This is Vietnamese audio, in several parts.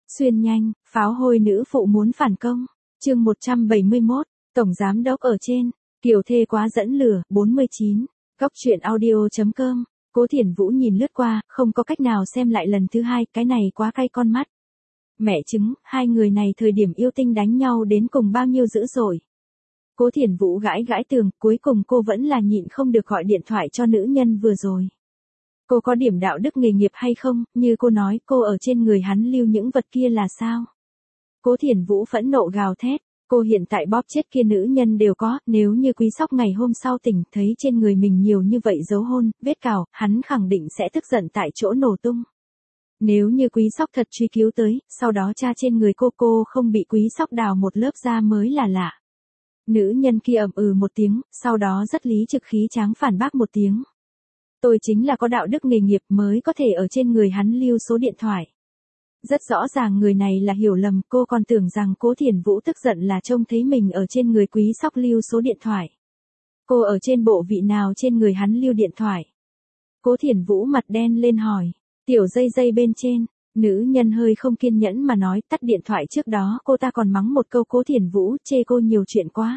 Xuyên nhanh, pháo hôi nữ phụ muốn phản công. Chương 171, Tổng Giám đốc ở trên. Kiều thê quá dẫn lửa, 49. Góc truyện audio.com. Cố Thiển Vũ nhìn lướt qua, không có cách nào xem lại lần thứ hai, cái này quá cay con mắt. Mẹ chứng, hai người này thời điểm yêu tinh đánh nhau đến cùng bao nhiêu dữ dội. Cố Thiển Vũ gãi gãi tường, cuối cùng cô vẫn là nhịn không được gọi điện thoại cho nữ nhân vừa rồi. Cô có điểm đạo đức nghề nghiệp hay không, như cô nói, cô ở trên người hắn lưu những vật kia là sao? Cố Thiển Vũ phẫn nộ gào thét, cô hiện tại bóp chết kia nữ nhân đều có, nếu như Quý Sóc ngày hôm sau tỉnh thấy trên người mình nhiều như vậy dấu hôn, vết cào, hắn khẳng định sẽ tức giận tại chỗ nổ tung. Nếu như Quý Sóc thật truy cứu tới, sau đó tra trên người cô không bị Quý Sóc đào một lớp da mới là lạ. Nữ nhân kia ậm ừ một tiếng, sau đó rất lý trực khí tráng phản bác một tiếng. Tôi chính là có đạo đức nghề nghiệp mới có thể ở trên người hắn lưu số điện thoại. Rất rõ ràng người này là hiểu lầm, cô còn tưởng rằng Cố Thiển Vũ tức giận là trông thấy mình ở trên người Quý Sóc lưu số điện thoại. Cô ở trên bộ vị nào trên người hắn lưu điện thoại? Cố Thiển Vũ mặt đen lên hỏi, tiểu dây bên trên, nữ nhân hơi không kiên nhẫn mà nói, tắt điện thoại trước đó cô ta còn mắng một câu Cố Thiển Vũ, chê cô nhiều chuyện quá.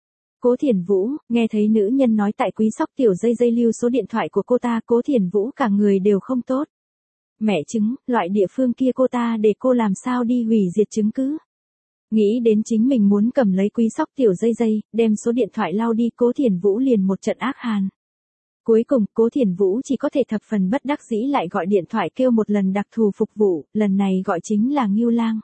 Cố Thiển Vũ, nghe thấy nữ nhân nói tại Quý Sóc tiểu dây lưu số điện thoại của cô ta, Cố Thiển Vũ cả người đều không tốt. Mẹ chứng, loại địa phương kia cô ta để cô làm sao đi hủy diệt chứng cứ. Nghĩ đến chính mình muốn cầm lấy Quý Sóc tiểu dây, đem số điện thoại lau đi, Cố Thiển Vũ liền một trận ác hàn. Cuối cùng, Cố Thiển Vũ chỉ có thể thập phần bất đắc dĩ lại gọi điện thoại kêu một lần đặc thù phục vụ, lần này gọi chính là Ngưu Lang.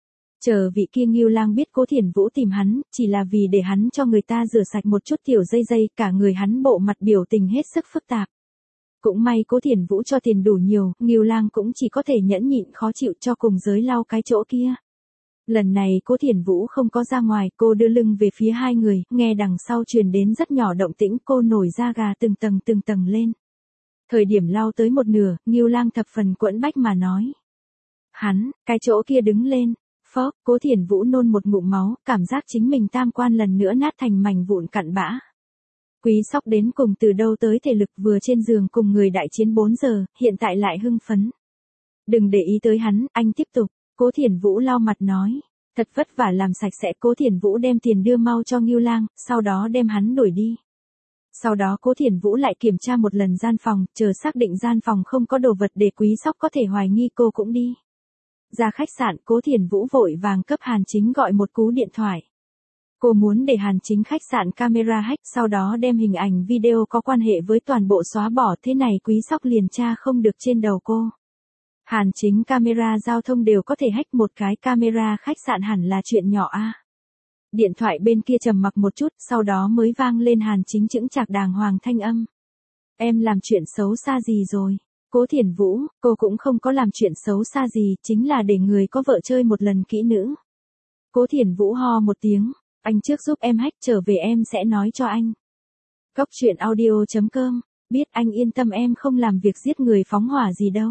Chờ vị kia Ngưu Lang biết Cố Thiển Vũ tìm hắn, chỉ là vì để hắn cho người ta rửa sạch một chút tiểu dây, cả người hắn bộ mặt biểu tình hết sức phức tạp. Cũng may Cố Thiển Vũ cho tiền đủ nhiều, Ngưu Lang cũng chỉ có thể nhẫn nhịn khó chịu cho cùng giới lau cái chỗ kia. Lần này Cố Thiển Vũ không có ra ngoài, cô đưa lưng về phía hai người, nghe đằng sau truyền đến rất nhỏ động tĩnh, cô nổi da gà từng tầng lên. Thời điểm lau tới một nửa, Ngưu Lang thập phần quẫn bách mà nói. Hắn, cái chỗ kia đứng lên. Phốc, Cố Thiển Vũ nôn một ngụm máu, cảm giác chính mình tam quan lần nữa nát thành mảnh vụn cặn bã. Quý Sóc đến cùng từ đâu tới thể lực, vừa trên giường cùng người đại chiến 4 giờ, hiện tại lại hưng phấn. Đừng để ý tới hắn, anh tiếp tục. Cố Thiển Vũ lau mặt nói. Thật vất vả làm sạch sẽ, Cố Thiển Vũ đem tiền đưa mau cho Ngưu Lang, sau đó đem hắn đuổi đi. Sau đó Cố Thiển Vũ lại kiểm tra một lần gian phòng, chờ xác định gian phòng không có đồ vật để Quý Sóc có thể hoài nghi, cô cũng đi. Ra khách sạn, Cố Thiển Vũ vội vàng cấp Hàn Chính gọi một cú điện thoại. Cô muốn để Hàn Chính khách sạn camera hack, sau đó đem hình ảnh video có quan hệ với toàn bộ xóa bỏ, thế này Quý Sóc liền tra không được trên đầu cô. Hàn Chính camera giao thông đều có thể hack, một cái camera khách sạn hẳn là chuyện nhỏ a. Điện thoại bên kia trầm mặc một chút, sau đó mới vang lên Hàn Chính chững chạc đàng hoàng thanh âm. Em làm chuyện xấu xa gì rồi? Cố Thiển Vũ, cô cũng không có làm chuyện xấu xa gì, chính là để người có vợ chơi một lần kỹ nữ. Cố Thiển Vũ ho một tiếng, anh trước giúp em hack, trở về em sẽ nói cho anh. Góc truyện audio.com, biết anh yên tâm, em không làm việc giết người phóng hỏa gì đâu.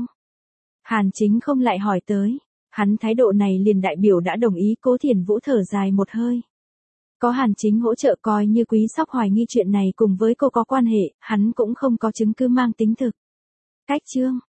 Hàn Chính không lại hỏi tới, hắn thái độ này liền đại biểu đã đồng ý. Cố Thiển Vũ thở dài một hơi. Có Hàn Chính hỗ trợ, coi như Quý Sóc hoài nghi chuyện này cùng với cô có quan hệ, hắn cũng không có chứng cứ mang tính thực. Cách chương